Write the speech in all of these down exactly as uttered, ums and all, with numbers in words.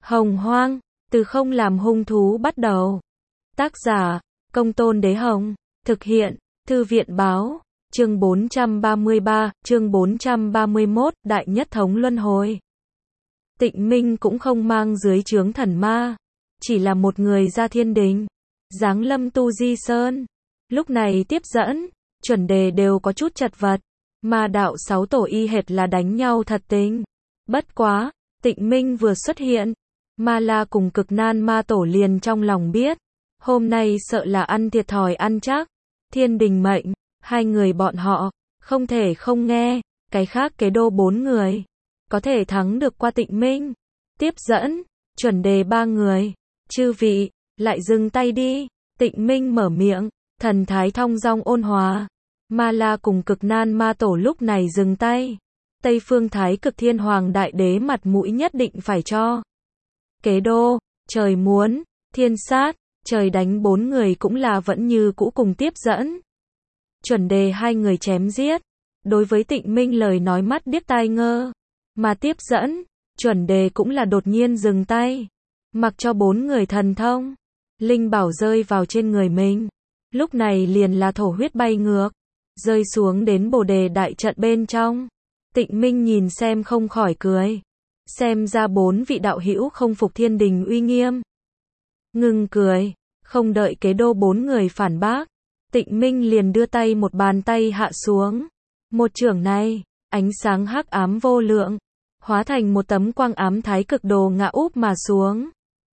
Hồng Hoang, từ không làm hung thú bắt đầu. Tác giả, Công Tôn Đế Hồng. Thực hiện, Thư viện Báo. Chương bốn trăm ba mươi ba, chương bốn trăm ba mươi mốt, Đại Nhất Thống Luân Hồi. Tịnh Minh cũng không mang dưới trướng thần ma, chỉ là một người ra thiên đình, giáng lâm Tu Di Sơn. Lúc này tiếp dẫn, chuẩn đề đều có chút chật vật, ma đạo sáu tổ y hệt là đánh nhau thật tình. Bất quá, Tịnh Minh vừa xuất hiện, Ma La cùng Cực Nan ma tổ liền trong lòng biết, hôm nay sợ là ăn thiệt thòi ăn chắc. Thiên đình mệnh, hai người bọn họ, không thể không nghe, cái khác kế đô bốn người, có thể thắng được qua Tịnh Minh. Tiếp dẫn, chuẩn đề ba người, chư vị, lại dừng tay đi. Tịnh Minh mở miệng, thần thái thong dong ôn hòa. Ma La cùng Cực Nan ma tổ lúc này dừng tay. Tây Phương Thái Cực Thiên Hoàng Đại Đế mặt mũi nhất định phải cho. Kế đô, trời muốn, thiên sát, trời đánh bốn người cũng là vẫn như cũ cùng tiếp dẫn. Chuẩn đề hai người chém giết. Đối với Tịnh Minh lời nói mắt điếc tai ngơ. Mà tiếp dẫn, chuẩn đề cũng là đột nhiên dừng tay. Mặc cho bốn người thần thông. Linh bảo rơi vào trên người mình. Lúc này liền là thổ huyết bay ngược. Rơi xuống đến Bồ Đề đại trận bên trong. Tịnh Minh nhìn xem không khỏi cười. Xem ra bốn vị đạo hữu không phục thiên đình uy nghiêm. Ngừng cười, không đợi kế đô bốn người phản bác. Tịnh Minh liền đưa tay một bàn tay hạ xuống. Một chưởng này, ánh sáng hắc ám vô lượng, hóa thành một tấm quang ám thái cực đồ ngã úp mà xuống.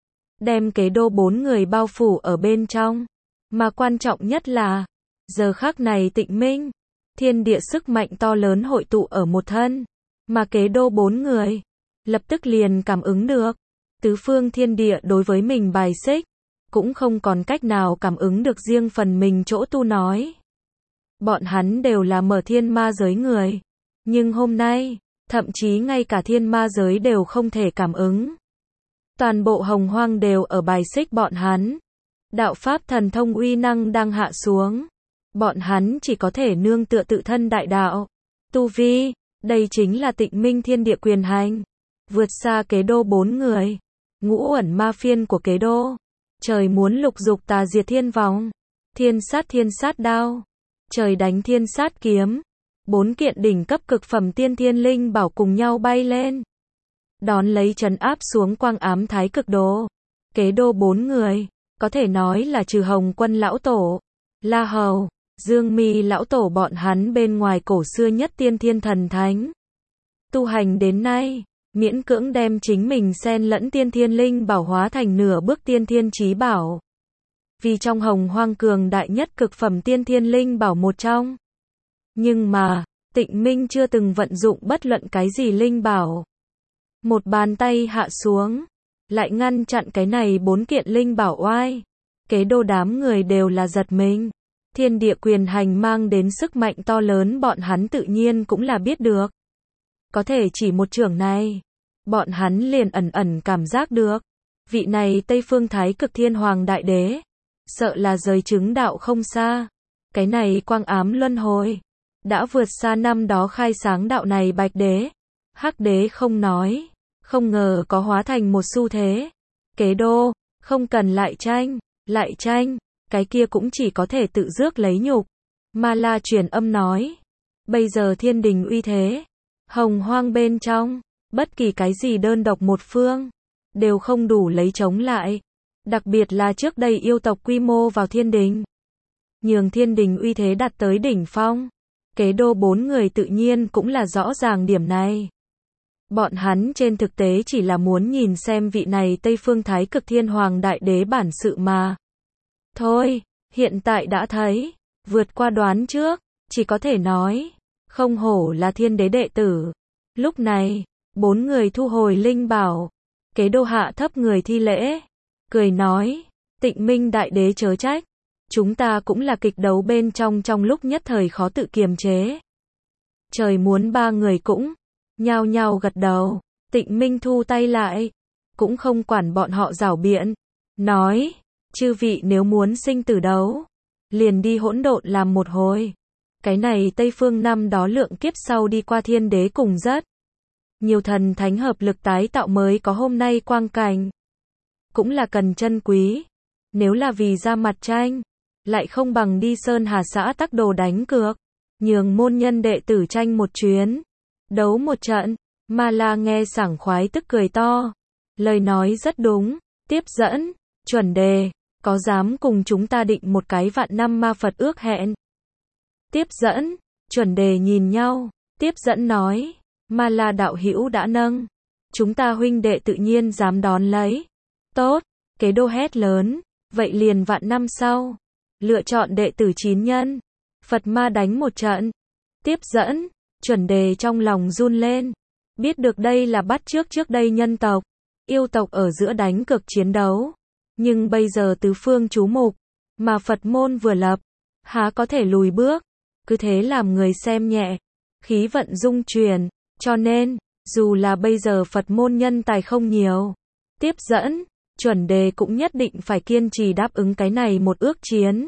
Đem kế đô bốn người bao phủ ở bên trong. Mà quan trọng nhất là, giờ khắc này Tịnh Minh, thiên địa sức mạnh to lớn hội tụ ở một thân. Mà kế đô bốn người, lập tức liền cảm ứng được. Tứ phương thiên địa đối với mình bài xích, cũng không còn cách nào cảm ứng được riêng phần mình chỗ tu nói. Bọn hắn đều là mở thiên ma giới người. Nhưng hôm nay, thậm chí ngay cả thiên ma giới đều không thể cảm ứng. Toàn bộ hồng hoang đều ở bài xích bọn hắn. Đạo pháp thần thông uy năng đang hạ xuống. Bọn hắn chỉ có thể nương tựa tự thân đại đạo. Tu vi, đây chính là Tịnh Minh thiên địa quyền hành. Vượt xa kế đô bốn người. Ngũ uẩn ma phiên của kế đô. Trời muốn lục dục tà diệt thiên vong. Thiên sát thiên sát đao. Trời đánh thiên sát kiếm. Bốn kiện đỉnh cấp cực phẩm tiên thiên linh bảo cùng nhau bay lên. Đón lấy trấn áp xuống quang ám thái cực đồ. Kế đô bốn người, có thể nói là trừ Hồng Quân lão tổ, La Hầu, Dương Mi lão tổ bọn hắn bên ngoài cổ xưa nhất tiên thiên thần thánh. Tu hành đến nay, miễn cưỡng đem chính mình xen lẫn tiên thiên linh bảo hóa thành nửa bước tiên thiên chí bảo. Vì trong hồng hoang cường đại nhất cực phẩm tiên thiên linh bảo một trong. Nhưng mà, Tịnh Minh chưa từng vận dụng bất luận cái gì linh bảo. Một bàn tay hạ xuống, lại ngăn chặn cái này bốn kiện linh bảo oai. Kế đô đám người đều là giật mình. Thiên địa quyền hành mang đến sức mạnh to lớn bọn hắn tự nhiên cũng là biết được. Có thể chỉ một chưởng này, bọn hắn liền ẩn ẩn cảm giác được. Vị này Tây Phương Thái Cực Thiên Hoàng Đại Đế, sợ là rời chứng đạo không xa. Cái này quang ám luân hồi, đã vượt xa năm đó khai sáng đạo này Bạch Đế. Hắc Đế không nói, không ngờ có hóa thành một xu thế. Kế đô, không cần lại tranh, lại tranh, cái kia cũng chỉ có thể tự rước lấy nhục. Ma La truyền âm nói, bây giờ thiên đình uy thế, hồng hoang bên trong, bất kỳ cái gì đơn độc một phương, đều không đủ lấy chống lại. Đặc biệt là trước đây yêu tộc quy mô vào thiên đình, nhường thiên đình uy thế đạt tới đỉnh phong. Kế đô bốn người tự nhiên cũng là rõ ràng điểm này. Bọn hắn trên thực tế chỉ là muốn nhìn xem vị này Tây Phương Thái Cực Thiên Hoàng Đại Đế bản sự mà. Thôi, hiện tại đã thấy, vượt qua đoán trước, chỉ có thể nói, không hổ là thiên đế đệ tử. Lúc này, bốn người thu hồi linh bảo. Kế đô hạ thấp người thi lễ, cười nói, Tịnh Minh Đại Đế chớ trách. Chúng ta cũng là kịch đấu bên trong trong lúc nhất thời khó tự kiềm chế. Trời muốn ba người cũng nhao nhao gật đầu. Tịnh Minh thu tay lại, cũng không quản bọn họ giảo biện, nói, chư vị nếu muốn sinh tử đấu, liền đi hỗn độn làm một hồi. Cái này Tây Phương năm đó lượng kiếp sau đi qua thiên đế cùng rất nhiều thần thánh hợp lực tái tạo mới có hôm nay quang cảnh. Cũng là cần chân quý. Nếu là vì ra mặt tranh, lại không bằng đi Sơn Hà xã Tắc Đồ đánh cược, nhường môn nhân đệ tử tranh một chuyến, đấu một trận. Ma La nghe sảng khoái tức cười to. Lời nói rất đúng. Tiếp dẫn, chuẩn đề, có dám cùng chúng ta định một cái vạn năm ma Phật ước hẹn? Tiếp dẫn, chuẩn đề nhìn nhau. Tiếp dẫn nói, Ma La đạo hữu đã nâng, chúng ta huynh đệ tự nhiên dám đón lấy. Tốt, Kế Đô hét lớn, vậy liền vạn năm sau, lựa chọn đệ tử chín nhân, Phật ma đánh một trận. Tiếp dẫn, chuẩn đề trong lòng run lên, biết được đây là bắt chước trước đây nhân tộc, yêu tộc ở giữa đánh cực chiến đấu, nhưng bây giờ tứ phương chú mục, mà Phật môn vừa lập, há có thể lùi bước, cứ thế làm người xem nhẹ, khí vận dung truyền, cho nên, dù là bây giờ Phật môn nhân tài không nhiều, tiếp dẫn, chuẩn đề cũng nhất định phải kiên trì đáp ứng cái này một ước chiến.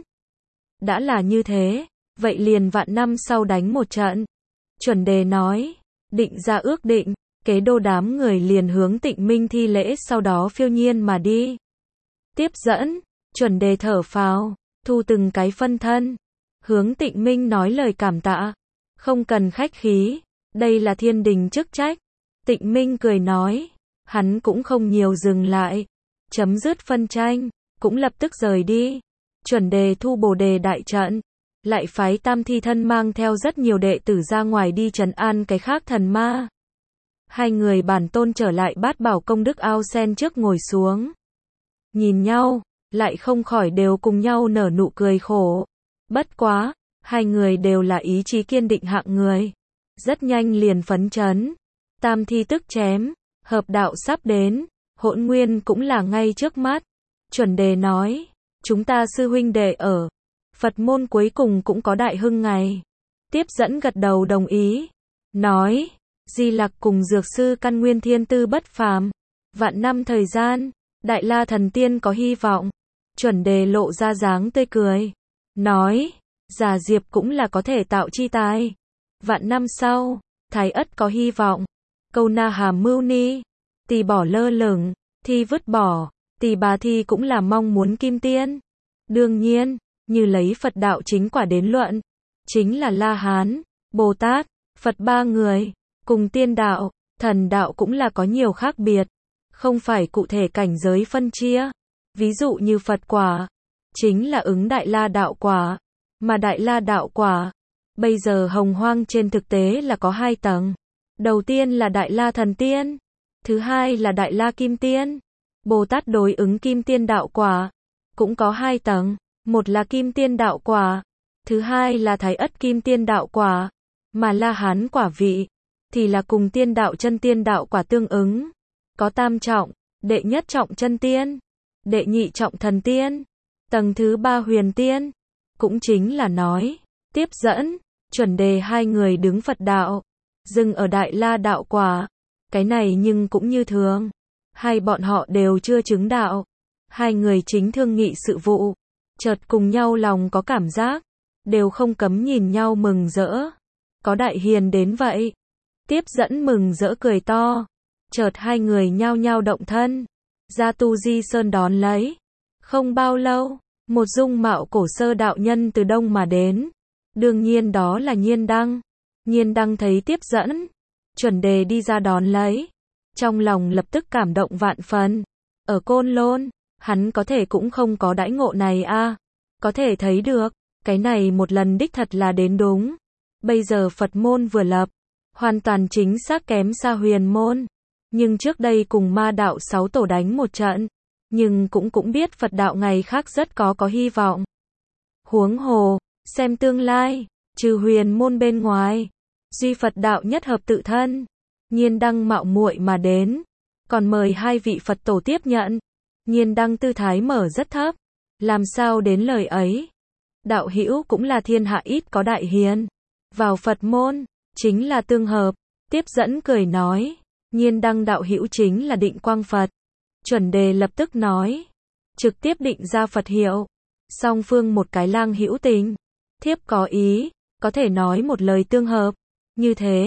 Đã là như thế, vậy liền vạn năm sau đánh một trận. Chuẩn đề nói, định ra ước định, Kế Đô đám người liền hướng Tịnh Minh thi lễ sau đó phiêu nhiên mà đi. Tiếp dẫn, chuẩn đề thở phào, thu từng cái phân thân, hướng Tịnh Minh nói lời cảm tạ, không cần khách khí, đây là thiên đình chức trách. Tịnh Minh cười nói, hắn cũng không nhiều dừng lại, chấm dứt phân tranh, cũng lập tức rời đi. Chuẩn đề thu Bồ Đề đại trận, lại phái Tam Thi Thân mang theo rất nhiều đệ tử ra ngoài đi trấn an cái khác thần ma. Hai người bản tôn trở lại Bát Bảo Công Đức ao sen trước ngồi xuống. Nhìn nhau, lại không khỏi đều cùng nhau nở nụ cười khổ. Bất quá, hai người đều là ý chí kiên định hạng người. Rất nhanh liền phấn chấn. Tam thi tức chém, hợp đạo sắp đến, hỗn nguyên cũng là ngay trước mắt. Chuẩn đề nói, chúng ta sư huynh đệ ở Phật môn cuối cùng cũng có đại hưng ngày. Tiếp dẫn gật đầu đồng ý, nói, Di Lặc cùng Dược Sư căn nguyên thiên tư bất phàm, vạn năm thời gian, Đại La thần tiên có hy vọng. Chuẩn đề lộ ra dáng tươi cười, nói, Già Diệp cũng là có thể tạo chi tài. Vạn năm sau, Thái Ất có hy vọng. Câu Na Hàm Mưu Ni, Tỳ bỏ lơ lửng, Thi vứt bỏ, Tỳ Bà Thi cũng là mong muốn kim tiên. Đương nhiên, như lấy Phật đạo chính quả đến luận, chính là La Hán, Bồ Tát, Phật ba người, cùng tiên đạo, thần đạo cũng là có nhiều khác biệt, không phải cụ thể cảnh giới phân chia. Ví dụ như Phật quả, chính là ứng Đại La đạo quả, mà Đại La đạo quả, bây giờ hồng hoang trên thực tế là có hai tầng. Đầu tiên là Đại La thần tiên, thứ hai là Đại La kim tiên. Bồ Tát đối ứng kim tiên đạo quả, cũng có hai tầng, một là kim tiên đạo quả, thứ hai là Thái Ất kim tiên đạo quả, mà La Hán quả vị, thì là cùng tiên đạo chân tiên đạo quả tương ứng. Có tam trọng, đệ nhất trọng chân tiên, đệ nhị trọng thần tiên, tầng thứ ba huyền tiên, cũng chính là nói, tiếp dẫn, chuẩn đề hai người đứng Phật đạo, dừng ở Đại La đạo quả, cái này nhưng cũng như thường, hai bọn họ đều chưa chứng đạo, hai người chính thương nghị sự vụ, chợt cùng nhau lòng có cảm giác, đều không cấm nhìn nhau mừng rỡ, có đại hiền đến vậy. Tiếp dẫn mừng rỡ cười to, chợt hai người nhao nhao động thân, ra Tu Di Sơn đón lấy. Không bao lâu, một dung mạo cổ sơ đạo nhân từ đông mà đến, đương nhiên đó là Nhiên Đăng. Nhiên Đăng thấy tiếp dẫn, chuẩn đề đi ra đón lấy, trong lòng lập tức cảm động vạn phần. Ở Côn Lôn, hắn có thể cũng không có đãi ngộ này a, à. Có thể thấy được, cái này một lần đích thật là đến đúng. Bây giờ Phật môn vừa lập, hoàn toàn chính xác kém xa huyền môn, nhưng trước đây cùng ma đạo sáu tổ đánh một trận, nhưng cũng cũng biết Phật đạo ngày khác rất có có hy vọng. Huống hồ, xem tương lai, trừ huyền môn bên ngoài, duy Phật đạo nhất hợp tự thân. Nhiên Đăng mạo muội mà đến, còn mời hai vị Phật tổ tiếp nhận. Nhiên Đăng tư thái mở rất thấp, làm sao đến lời ấy. Đạo hữu cũng là thiên hạ ít có đại hiền, vào Phật môn, chính là tương hợp. Tiếp dẫn cười nói, Nhiên Đăng đạo hữu chính là Định Quang Phật. Chuẩn đề lập tức nói, trực tiếp định ra Phật hiệu. Song phương một cái lang hữu tình, thiếp có ý, có thể nói một lời tương hợp. Như thế,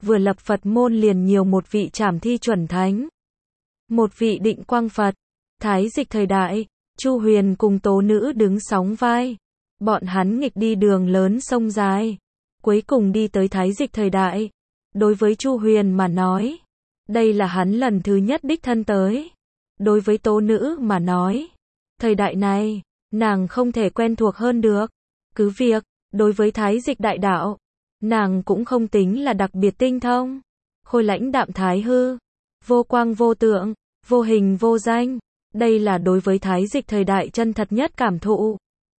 vừa lập Phật môn liền nhiều một vị trảm thi chuẩn thánh. Một vị định quang Phật, Thái Dịch thời đại, Chu Huyền cùng tố nữ đứng sóng vai. Bọn hắn nghịch đi đường lớn sông dài, cuối cùng đi tới Thái Dịch thời đại. Đối với Chu Huyền mà nói, đây là hắn lần thứ nhất đích thân tới. Đối với tố nữ mà nói, thời đại này, nàng không thể quen thuộc hơn được. Cứ việc, đối với Thái Dịch đại đạo, nàng cũng không tính là đặc biệt tinh thông. Khôi lãnh đạm thái hư, vô quang vô tượng, vô hình vô danh, đây là đối với Thái Dịch thời đại chân thật nhất cảm thụ.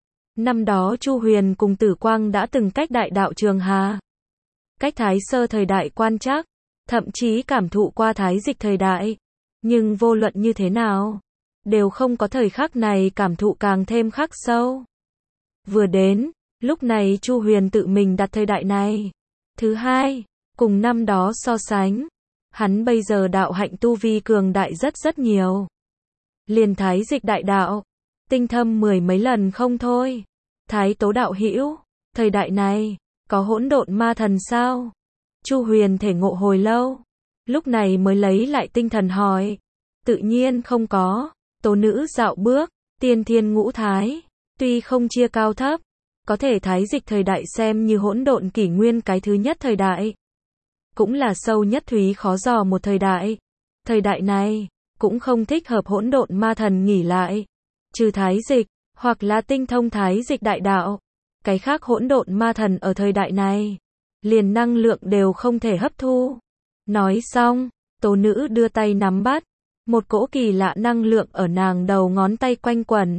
Năm đó Chu Huyền cùng Tử Quang đã từng cách đại đạo Trường Hà, cách Thái Sơ thời đại quan trắc, thậm chí cảm thụ qua Thái Dịch thời đại. Nhưng vô luận như thế nào, đều không có thời khắc này cảm thụ càng thêm khắc sâu. Vừa đến, lúc này Chu Huyền tự mình đặt thời đại này. Thứ hai, cùng năm đó so sánh, hắn bây giờ đạo hạnh tu vi cường đại rất rất nhiều. Liền Thái Dịch đại đạo, tinh thâm mười mấy lần không thôi. Thái Tố đạo hữu, thời đại này, có hỗn độn ma thần sao? Chu Huyền thể ngộ hồi lâu, lúc này mới lấy lại tinh thần hỏi. Tự nhiên không có. Tố nữ dạo bước, tiên thiên ngũ thái, tuy không chia cao thấp, có thể Thái Dịch thời đại xem như hỗn độn kỷ nguyên cái thứ nhất thời đại, cũng là sâu nhất thúy khó dò một thời đại. Thời đại này, cũng không thích hợp hỗn độn ma thần nghỉ lại. Trừ Thái Dịch, hoặc là tinh thông Thái Dịch đại đạo, cái khác hỗn độn ma thần ở thời đại này, liền năng lượng đều không thể hấp thu. Nói xong, tố nữ đưa tay nắm bắt, một cỗ kỳ lạ năng lượng ở nàng đầu ngón tay quanh quẩn.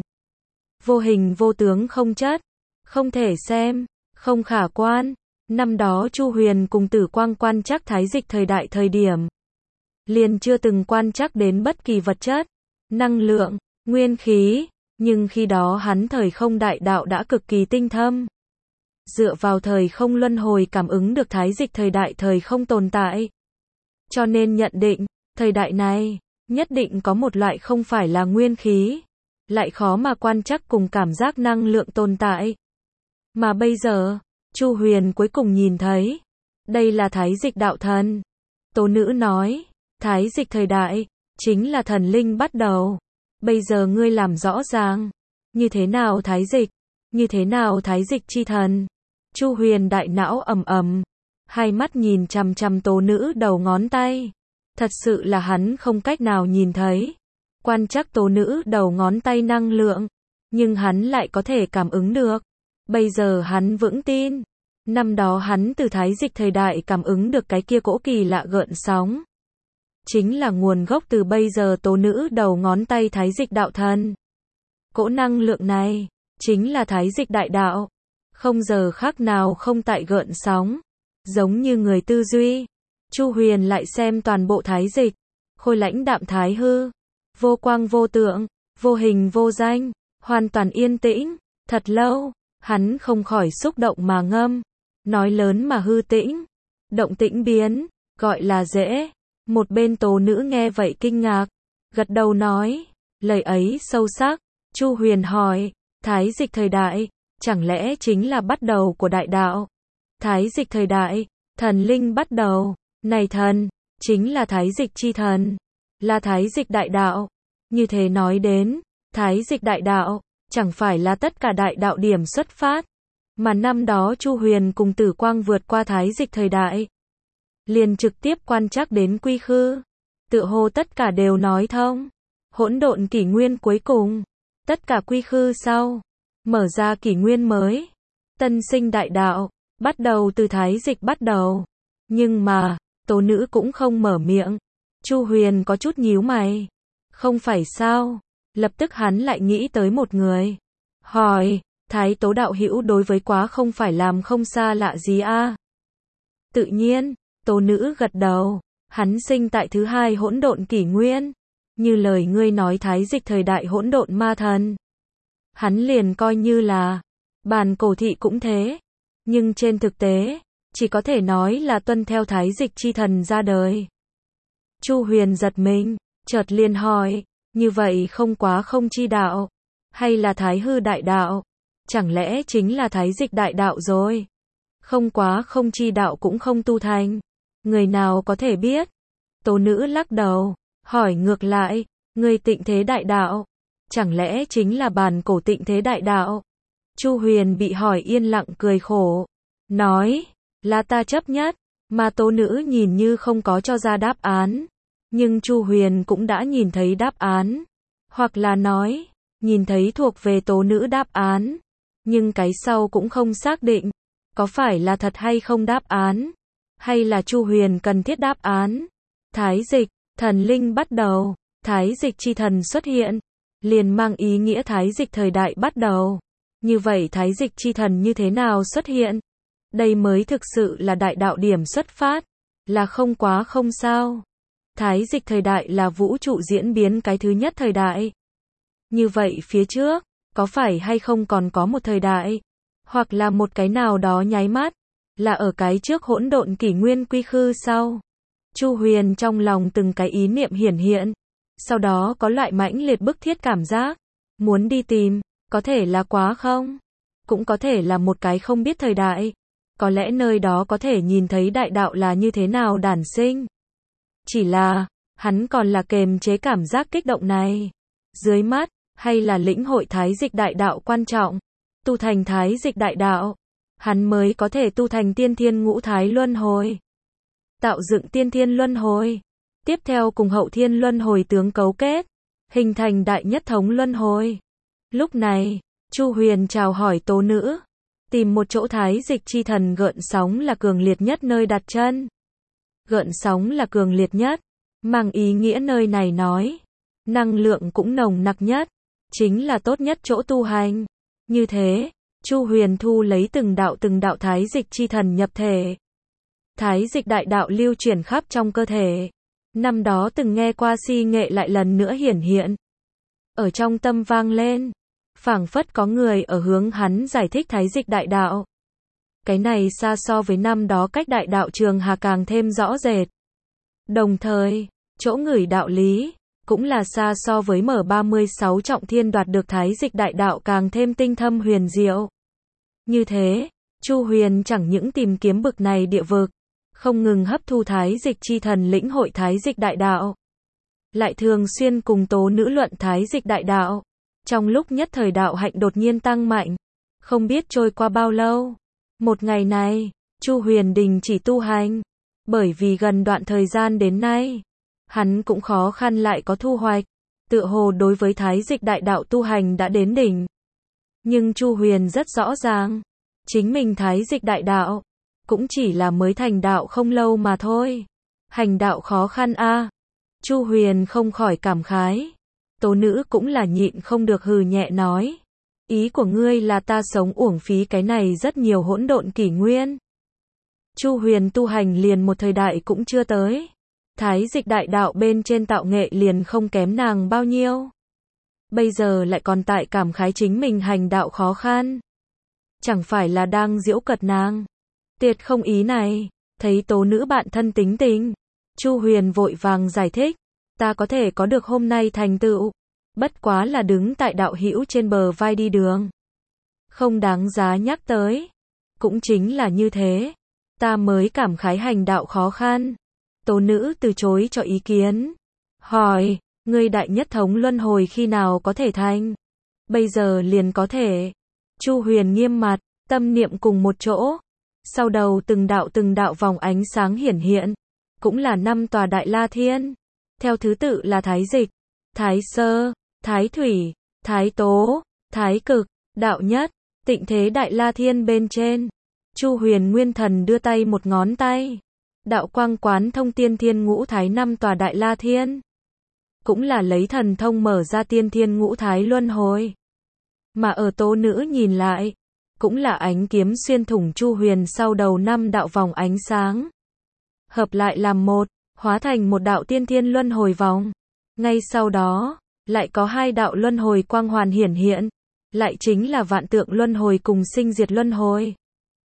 Vô hình vô tướng không chất, không thể xem, không khả quan. Năm đó Chu Huyền cùng Tử Quang quan trắc Thái Dịch thời đại thời điểm, liền chưa từng quan trắc đến bất kỳ vật chất, năng lượng, nguyên khí, nhưng khi đó hắn thời không đại đạo đã cực kỳ tinh thâm. Dựa vào thời không luân hồi cảm ứng được Thái Dịch thời đại thời không tồn tại. Cho nên nhận định, thời đại này, nhất định có một loại không phải là nguyên khí, lại khó mà quan trắc cùng cảm giác năng lượng tồn tại. Mà bây giờ, Chu Huyền cuối cùng nhìn thấy, đây là Thái Dịch đạo thần. Tố nữ nói, Thái Dịch thời đại, chính là thần linh bắt đầu. Bây giờ ngươi làm rõ ràng, như thế nào Thái Dịch, như thế nào Thái Dịch chi thần. Chu Huyền đại não ầm ầm, hai mắt nhìn chằm chằm tố nữ đầu ngón tay. Thật sự là hắn không cách nào nhìn thấy, quan trắc tố nữ đầu ngón tay năng lượng, nhưng hắn lại có thể cảm ứng được. Bây giờ hắn vững tin, năm đó hắn từ Thái Dịch thời đại cảm ứng được cái kia cỗ kỳ lạ gợn sóng, chính là nguồn gốc từ bây giờ tố nữ đầu ngón tay Thái Dịch đạo thần. Cỗ năng lượng này, chính là Thái Dịch đại đạo, không giờ khác nào không tại gợn sóng, giống như người tư duy. Chu Huyền lại xem toàn bộ Thái Dịch, khôi lãnh đạm thái hư, vô quang vô tượng, vô hình vô danh, hoàn toàn yên tĩnh. Thật lâu, hắn không khỏi xúc động mà ngâm, nói lớn mà hư tĩnh, động tĩnh biến, gọi là dễ. Một bên tố nữ nghe vậy kinh ngạc, gật đầu nói, lời ấy sâu sắc. Chu Huyền hỏi, Thái Dịch thời đại, chẳng lẽ chính là bắt đầu của đại đạo? Thái Dịch thời đại, thần linh bắt đầu, này thần, chính là Thái Dịch chi thần, là Thái Dịch đại đạo. Như thế nói đến, Thái Dịch đại đạo, chẳng phải là tất cả đại đạo điểm xuất phát, mà năm đó Chu Huyền cùng Tử Quang vượt qua Thái Dịch thời đại, liền trực tiếp quan trắc đến quy khư, tựa hồ tất cả đều nói thông. Hỗn độn kỷ nguyên cuối cùng, tất cả quy khư sau, mở ra kỷ nguyên mới, tân sinh đại đạo, bắt đầu từ Thái Dịch bắt đầu. Nhưng mà, tố nữ cũng không mở miệng. Chu Huyền có chút nhíu mày. Không phải sao? Lập tức hắn lại nghĩ tới một người. Hỏi, Thái Tố đạo hữu đối với quá không phải làm không xa lạ gì a? À? Tự nhiên, tố nữ gật đầu. Hắn sinh tại thứ hai hỗn độn kỷ nguyên. Như lời ngươi nói Thái Dịch thời đại hỗn độn ma thần. Hắn liền coi như là, bàn cổ thị cũng thế. Nhưng trên thực tế, chỉ có thể nói là tuân theo Thái Dịch chi thần ra đời. Chu Huyền giật mình, chợt liền hỏi, như vậy không quá không chi đạo, hay là Thái hư đại đạo? Chẳng lẽ chính là Thái Dịch đại đạo rồi? Không quá không chi đạo cũng không tu thành. Người nào có thể biết? Tố nữ lắc đầu, hỏi ngược lại, người tịnh thế đại đạo, chẳng lẽ chính là bản cổ tịnh thế đại đạo? Chu Huyền bị hỏi yên lặng cười khổ, nói, là ta chấp nhất, mà tố nữ nhìn như không có cho ra đáp án. Nhưng Chu Huyền cũng đã nhìn thấy đáp án. Hoặc là nói, nhìn thấy thuộc về tố nữ đáp án. Nhưng cái sau cũng không xác định, có phải là thật hay không đáp án, hay là Chu Huyền cần thiết đáp án. Thái dịch, thần linh bắt đầu, thái dịch chi thần xuất hiện, liền mang ý nghĩa thái dịch thời đại bắt đầu. Như vậy thái dịch chi thần như thế nào xuất hiện? Đây mới thực sự là đại đạo điểm xuất phát, là không quá không sao. Thái dịch thời đại là vũ trụ diễn biến cái thứ nhất thời đại. Như vậy phía trước, có phải hay không còn có một thời đại, hoặc là một cái nào đó nháy mắt, là ở cái trước hỗn độn kỷ nguyên quy khư sau. Chu Huyền trong lòng từng cái ý niệm hiển hiện, sau đó có loại mãnh liệt bức thiết cảm giác, muốn đi tìm, có thể là quá không, cũng có thể là một cái không biết thời đại, có lẽ nơi đó có thể nhìn thấy đại đạo là như thế nào đản sinh. Chỉ là, hắn còn là kềm chế cảm giác kích động này. Dưới mắt, hay là lĩnh hội thái dịch đại đạo quan trọng, tu thành thái dịch đại đạo, hắn mới có thể tu thành tiên thiên ngũ thái luân hồi. Tạo dựng tiên thiên luân hồi, tiếp theo cùng hậu thiên luân hồi tướng cấu kết, hình thành đại nhất thống luân hồi. Lúc này, Chu Huyền chào hỏi tố nữ, tìm một chỗ thái dịch chi thần gợn sóng là cường liệt nhất nơi đặt chân. Gợn sóng là cường liệt nhất, mang ý nghĩa nơi này nói, năng lượng cũng nồng nặc nhất, chính là tốt nhất chỗ tu hành. Như thế, Chu Huyền thu lấy từng đạo từng đạo thái dịch chi thần nhập thể. Thái dịch đại đạo lưu chuyển khắp trong cơ thể. Năm đó từng nghe qua si nghệ lại lần nữa hiển hiện. Ở trong tâm vang lên, phảng phất có người ở hướng hắn giải thích thái dịch đại đạo. Cái này xa so với năm đó cách đại đạo Trường Hà càng thêm rõ rệt. Đồng thời, chỗ ngửi đạo lý, cũng là xa so với mở ba mươi sáu trọng thiên đoạt được thái dịch đại đạo càng thêm tinh thâm huyền diệu. Như thế, Chu Huyền chẳng những tìm kiếm bực này địa vực, không ngừng hấp thu thái dịch chi thần lĩnh hội thái dịch đại đạo, lại thường xuyên cùng tố nữ luận thái dịch đại đạo. Trong lúc nhất thời đạo hạnh đột nhiên tăng mạnh, không biết trôi qua bao lâu. Một ngày này, Chu Huyền đình chỉ tu hành, bởi vì gần đoạn thời gian đến nay, hắn cũng khó khăn lại có thu hoạch, tựa hồ đối với thái dịch đại đạo tu hành đã đến đỉnh. Nhưng Chu Huyền rất rõ ràng, chính mình thái dịch đại đạo, cũng chỉ là mới thành đạo không lâu mà thôi. Hành đạo khó khăn a. Chu Huyền không khỏi cảm khái. Tố nữ cũng là nhịn không được hừ nhẹ nói. Ý của ngươi là ta sống uổng phí cái này rất nhiều hỗn độn kỷ nguyên. Chu Huyền tu hành liền một thời đại cũng chưa tới. Thái dịch đại đạo bên trên tạo nghệ liền không kém nàng bao nhiêu. Bây giờ lại còn tại cảm khái chính mình hành đạo khó khăn. Chẳng phải là đang giễu cợt nàng. Tiệt không ý này, thấy tố nữ bạn thân tính tình. Chu Huyền vội vàng giải thích. Ta có thể có được hôm nay thành tựu, bất quá là đứng tại đạo hữu trên bờ vai đi đường. Không đáng giá nhắc tới. Cũng chính là như thế, ta mới cảm khái hành đạo khó khăn. Tố nữ từ chối cho ý kiến. Hỏi, ngươi đại nhất thống luân hồi khi nào có thể thành? Bây giờ liền có thể. Chu Huyền nghiêm mặt, tâm niệm cùng một chỗ. Sau đầu từng đạo từng đạo vòng ánh sáng hiển hiện. Cũng là năm tòa đại la thiên. Theo thứ tự là thái dịch, thái sơ, thái thủy, thái tố, thái cực, đạo nhất, tịnh thế đại la thiên bên trên. Chu Huyền nguyên thần đưa tay một ngón tay. Đạo quang quán thông tiên thiên ngũ thái năm tòa đại la thiên. Cũng là lấy thần thông mở ra tiên thiên ngũ thái luân hồi. Mà ở tố nữ nhìn lại, cũng là ánh kiếm xuyên thủng Chu Huyền sau đầu năm đạo vòng ánh sáng. Hợp lại làm một, hóa thành một đạo tiên thiên luân hồi vòng. Ngay sau đó, lại có hai đạo luân hồi quang hoàn hiển hiện. Lại chính là vạn tượng luân hồi cùng sinh diệt luân hồi.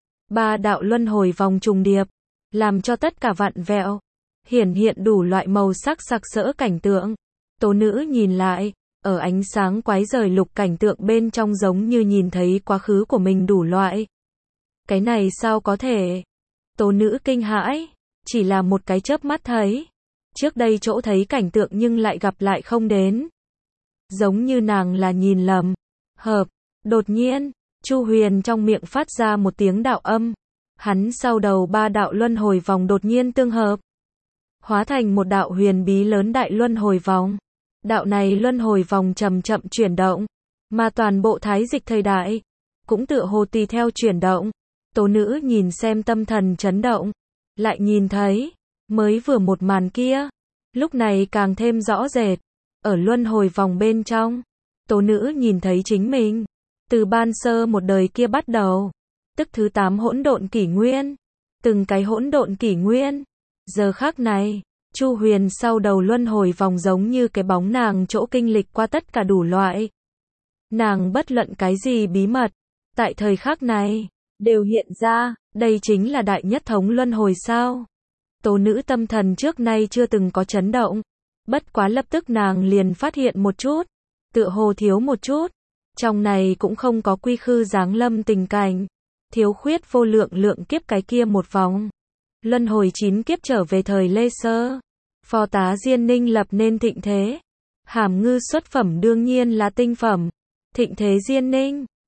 Ba đạo luân hồi vòng trùng điệp, làm cho tất cả vặn vẹo, hiển hiện đủ loại màu sắc sặc sỡ cảnh tượng. Tố nữ nhìn lại, ở ánh sáng quái rời lục cảnh tượng bên trong giống như nhìn thấy quá khứ của mình đủ loại. Cái này sao có thể? Tố nữ kinh hãi, chỉ là một cái chớp mắt thấy. Trước đây chỗ thấy cảnh tượng nhưng lại gặp lại không đến. Giống như nàng là nhìn lầm. Hợp. Đột nhiên, Chu Huyền trong miệng phát ra một tiếng đạo âm. Hắn sau đầu ba đạo luân hồi vòng đột nhiên tương hợp. Hóa thành một đạo huyền bí lớn đại luân hồi vòng. Đạo này luân hồi vòng chậm chậm chuyển động. Mà toàn bộ thái dịch thời đại. Cũng tựa hồ tùy theo chuyển động. Tố nữ nhìn xem tâm thần chấn động. Lại nhìn thấy. Mới vừa một màn kia. Lúc này càng thêm rõ rệt. Ở luân hồi vòng bên trong. Tố nữ nhìn thấy chính mình. Từ ban sơ một đời kia bắt đầu. Tức thứ tám hỗn độn kỷ nguyên. Từng cái hỗn độn kỷ nguyên. Giờ khắc này. Chu Huyền sau đầu luân hồi vòng giống như cái bóng nàng chỗ kinh lịch qua tất cả đủ loại. Nàng bất luận cái gì bí mật. Tại thời khắc này. Đều hiện ra. Đây chính là đại nhất thống luân hồi sao. Tố nữ tâm thần trước nay chưa từng có chấn động. Bất quá lập tức nàng liền phát hiện một chút. Tựa hồ thiếu một chút. Trong này cũng không có quy khư giáng lâm tình cảnh. Thiếu khuyết vô lượng lượng kiếp cái kia một vòng. Luân hồi chín kiếp trở về thời Lê Sơ. Phò tá Diên Ninh lập nên thịnh thế. Hàm ngư xuất phẩm đương nhiên là tinh phẩm. Thịnh thế Diên Ninh.